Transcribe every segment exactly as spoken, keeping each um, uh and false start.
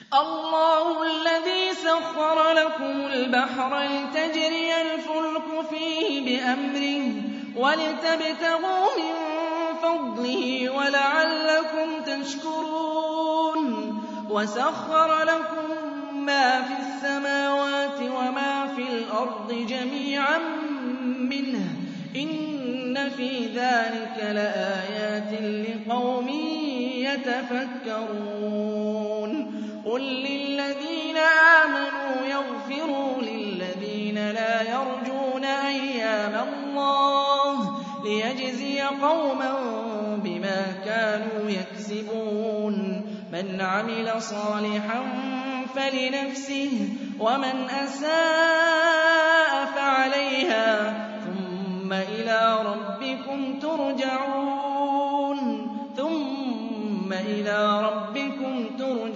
اللَّهُ الَّذِي سَخَّرَ لَكُمُ الْبَحْرَ لِتَجْرِيَ الْفُلْكُ فِيهِ بِأَمْرِهِ وَلِتَبْتَغُوا مِن فَضْلِهِ وَلَعَلَّكُمْ تَشْكُرُونَ وَسَخَّرَ لَكُم مَّا فِي السَّمَاوَاتِ وَمَا فِي الْأَرْضِ جَمِيعًا مِّنْهُ ۚ إِنَّ فِي ذَٰلِكَ لَآيَاتٍ لِّقَوْمٍ يَتَفَكَّرُونَ قُل لِّلَّذِينَ آمَنُوا يَغْفِرُوا لِلَّذِينَ لَا يَرْجُونَ أَيَّامَ اللَّهِ لِيَجْزِيَ قَوْمًا بِمَا كَانُوا يَكْسِبُونَ مَنْ عَمِلَ صَالِحًا فَلِنَفْسِهِ وَمَنْ أَسَاءَ فَعَلَيْهَا ثُمَّ إِلَىٰ رَبِّكُمْ تُرْجَعُونَ ثُمَّ إِلَىٰ رَبِّكُمْ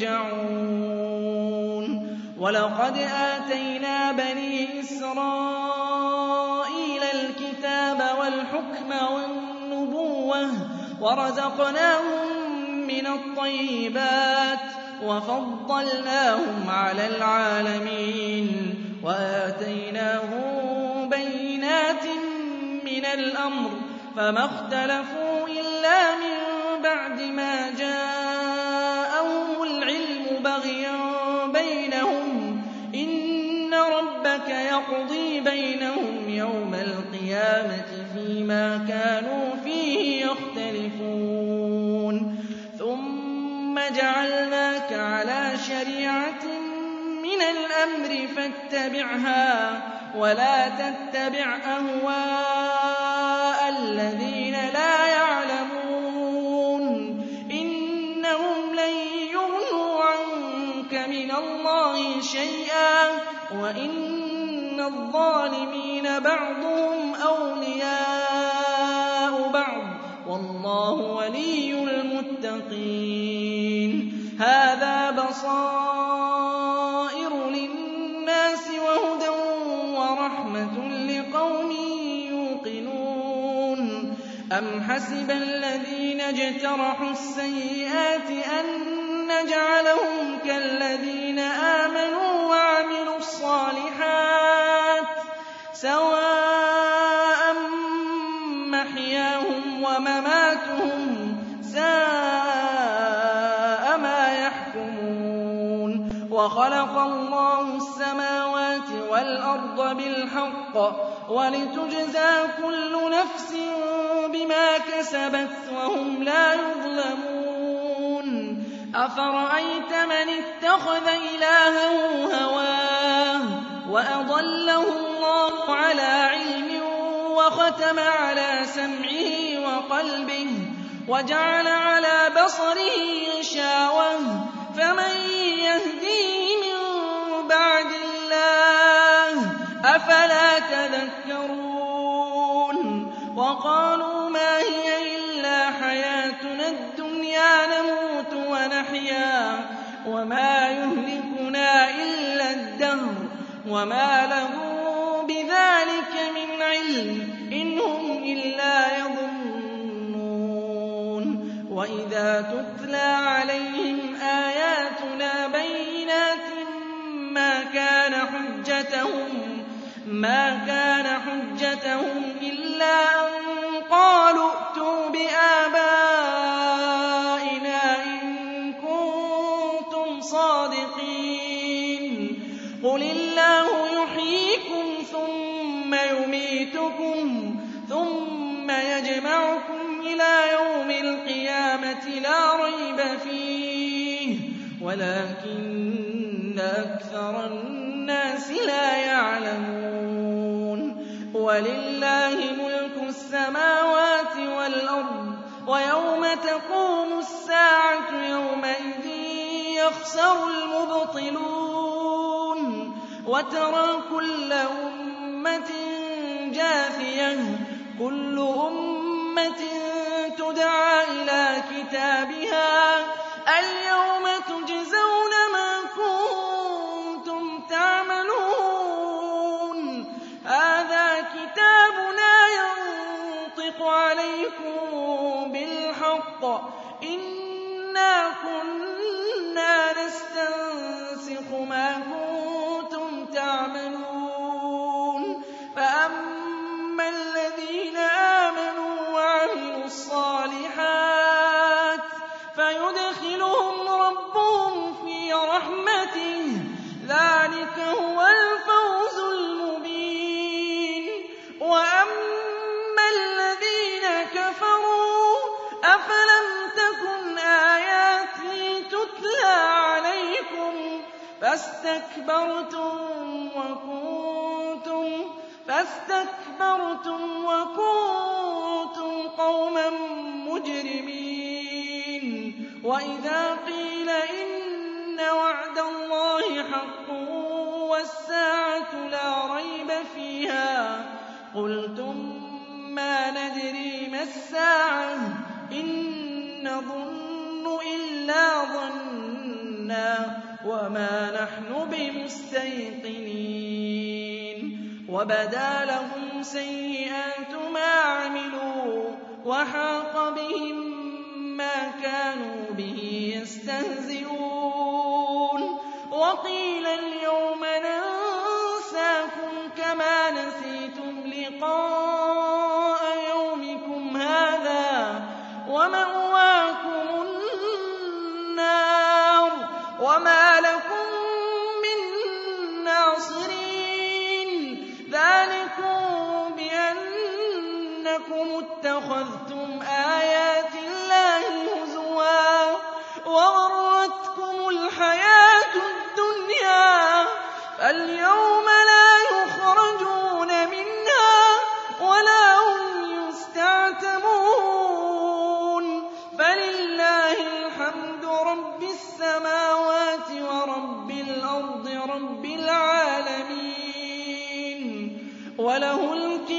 تُرْجَعُونَ وَلَقَدْ آتَيْنَا بَنِي إِسْرَائِيلَ الْكِتَابَ وَالْحُكْمَ وَالنُّبُوَّةَ وَرَزَقْنَاهُم مِّنَ الطَّيِّبَاتِ وَفَضَّلْنَاهُمْ عَلَى الْعَالَمِينَ وَآتَيْنَاهُم بَيِّنَاتٍ مِّنَ الْأَمْرِ فَمَا اخْتَلَفُوا إِلَّا مِن بَعْدِ مَا جَاءَهُمُ الْعِلْمُ بَغْيًا بَيْنَهُمْ ۚ إِنَّ رَبَّكَ يَقْضِي بَيْنَهُمْ يَوْمَ الْقِيَامَةِ فِيمَا كَانُوا فِيهِ يَخْتَلِفُونَ ثُمَّ جَعَلْنَاكَ عَلَىٰ شَرِيعَةٍ مِّنَ الْأَمْرِ فَاتَّبِعْهَا وَلَا تَتَّبِعْ أَهْوَاءَ الَّذِينَ لَا يَعْلَمُونَ إِنَّهُمْ لَن يُغْنُوا عَنكَ مِنَ اللَّهِ شَيْئًا وَإِنَّ الظَّالِمِينَ بَعْضُهُمْ أَوْلِيَاءُ بَعْضٍ وَاللَّهُ وَلِيُّ الْمُتَّقِينَ هَٰذَا بَصَائِرُ لِلنَّاسِ وَهُدًى وَرَحْمَةٌ لِّقَوْمٍ يُوقِنُونَ أَمْ حَسِبَ الَّذِينَ اجْتَرَحُوا السَّيِّئَاتِ أَن نَّجْعَلَهُمْ كَالَّذِينَ آمَنُوا وَعَمِلُوا الصَّالِحَاتِ سَوَاءً مَّحْيَاهُمْ وَمَمَاتُهُمْ ۚ سَاءَ مَا يَحْكُمُونَ وَخَلَقَ اللَّهُ السَّمَاوَاتِ وَالْأَرْضَ بِالْحَقِّ وَلِتُجْزَىٰ كُلُّ نَفْسٍ بِمَا كَسَبَتْ وَهُمْ لَا يُظْلَمُونَ أَفَرَأَيْتَ مَنِ اتَّخَذَ إِلَٰهَهُ هَوَاهُ وَأَضَلَّهُ اللَّهُ عَلَىٰ عِلْمٍ وَخَتَمَ عَلَىٰ سَمْعِهِ وَقَلْبِهِ وَجَعَلَ عَلَىٰ بَصَرِهِ غِشَاوَةً فَمَن يَهْدِيهِ مِن بَعْدِ اللَّهِ ۚ أَفَلَا تَذَكَّرُونَ وَقَالُوا مَا هِيَ إِلَّا حَيَاتُنَا الدُّنْيَا نَمُوتُ وَنَحْيَا وَمَا يُهْلِكُنَا إِلَّا الدَّهْرُ وَمَا لَهُم بِذَٰلِكَ مِنْ عِلْمٍ إِنْ هُمْ إِلَّا يَظُنُّونَ وَإِذَا تُتْلَىٰ عَلَيْهِمْ آيَاتُنَا بَيِّنَاتٍ مَّا كَانَ حُجَّتَهُمْ مَا كَانَ حُجَّتَهُمْ إِلَّا أَن قَالُوا ائْتُوا بِآبَائِنَا إِن كُنتُمْ صَادِقِينَ قُلِ اللَّهُ يُحْيِيكُمْ ثُمَّ يُمِيتُكُمْ ثُمَّ يَجْمَعُكُمْ إِلَىٰ يَوْمِ الْقِيَامَةِ لَا رَيْبَ فِيهِ وَلَٰكِنَّ أَكْثَرَ النَّاسِ لَا يَعْلَمُونَ وَلِلَّهِ مُلْكُ السَّمَاوَاتِ وَالْأَرْضِ وَيَوْمَ تَقُومُ السَّاعَةُ يَوْمَئِذٍ يَخْسَرُ الْمُبْطِلُونَ وَتَرَىٰ كُلَّ أُمَّةٍ جَاثِيَةً كُلُّ أُمَّةٍ تُدْعَىٰ إِلَىٰ كِتَابِهَا الْيَوْمَ تُجْزَوْنَ مَا كُنتُمْ تَعْمَلُونَ هَٰذَا كِتَابُنَا يَنطِقُ عَلَيْكُم بِالْحَقِّ إِنَّا كُنَّا نَسْتَنسِخُ فاستكبرتم وكنتم فاستكبرتم وكنتم قوما مجرمين وإذا قيل إن وعد الله حق والساعة لا ريب فيها قلتم ما ندري ما الساعة إن نظن إلا ظنا وما نحن بمستيقنين وبدا لهم سيئات ما عملوا وحاق بهم ما كانوا به يستهزئون وقيل اليوم ننساكم كما نسيتم لقاء يومكم هذا ومأواكم النار وما لكم من ناصرين ذلكم بأنكم اتخذتم آيات الله هزوا وغرتكم الحياة الدنيا فاليوم لا يخرجون منها ولا هم يستعتبون فلله الحمد رب السماوات ورب الأرض رب العالمين وله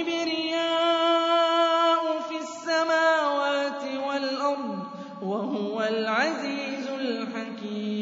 الكبرياء في السماوات والأرض وهو العزيز الحكيم